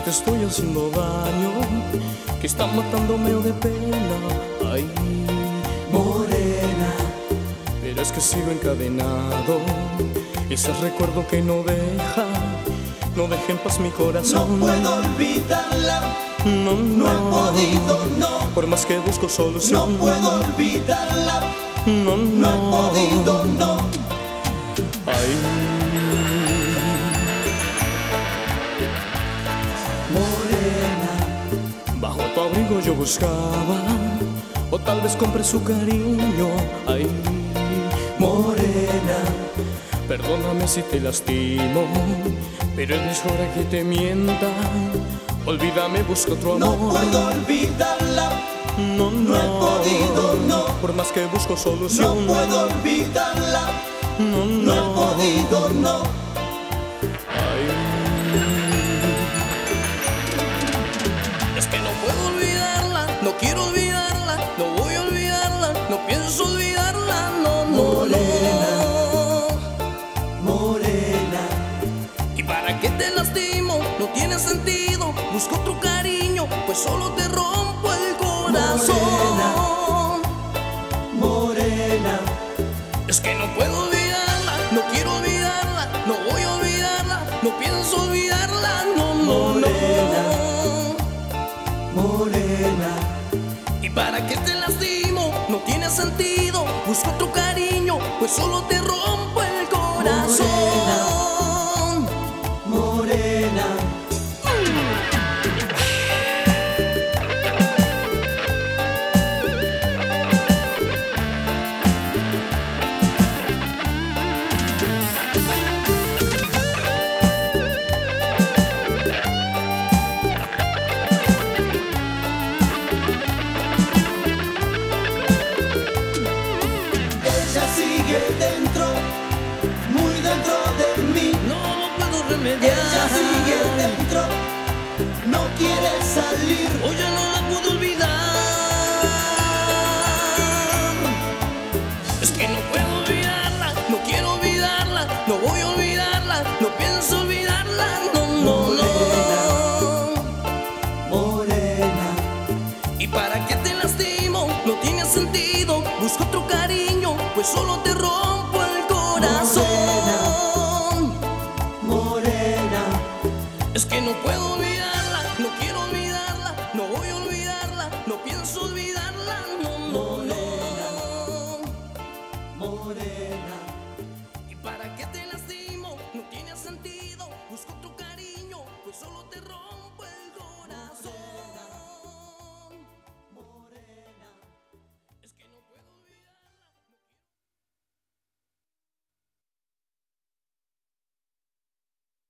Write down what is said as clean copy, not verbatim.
te estoy haciendo daño, que está matándome de pena. Ay, morena, pero es que sigo encadenado. Ese recuerdo que no deja en paz mi corazón. No puedo olvidarla, no he podido, no. Por más que busco solución, no puedo olvidarla, no he podido, no. Ay, morena, bajo tu abrigo yo buscaba, o tal vez compré su cariño. Ay, morena, perdóname si te lastimo, pero es hora que te mienta. Olvídame, busca otro amor. no puedo olvidarla, no he podido, no. Por más que busco solución, no puedo olvidarla, no he podido, no. Ay, es que no puedo olvidarla, no quiero olvidarla, no voy a olvidarla, no pienso olvidarla, no, morena, no. Morena, ¿Y para qué te lastimo? No tiene sentido, busco otro cariño, pues solo te rompo el corazón. morena, Es que no puedo olvidarla, no quiero olvidarla, no voy a olvidarla, no pienso olvidarla, no, morena, morena, ¿Y para qué te lastimo? No tiene sentido, busco otro cariño, pues solo te rompo el corazón. morena. Ella sigue dentro, muy dentro de mí. No puedo remediar. Ella sigue dentro, no quiere salir. Hoy ya no la puedo olvidar. Es que no puedo olvidarla, no quiero olvidarla, no voy a olvidarla, no pienso olvidarla, no, Morena, ¿Y para qué te lastimo? No tiene sentido, busco otro cariño, pues solo te rompo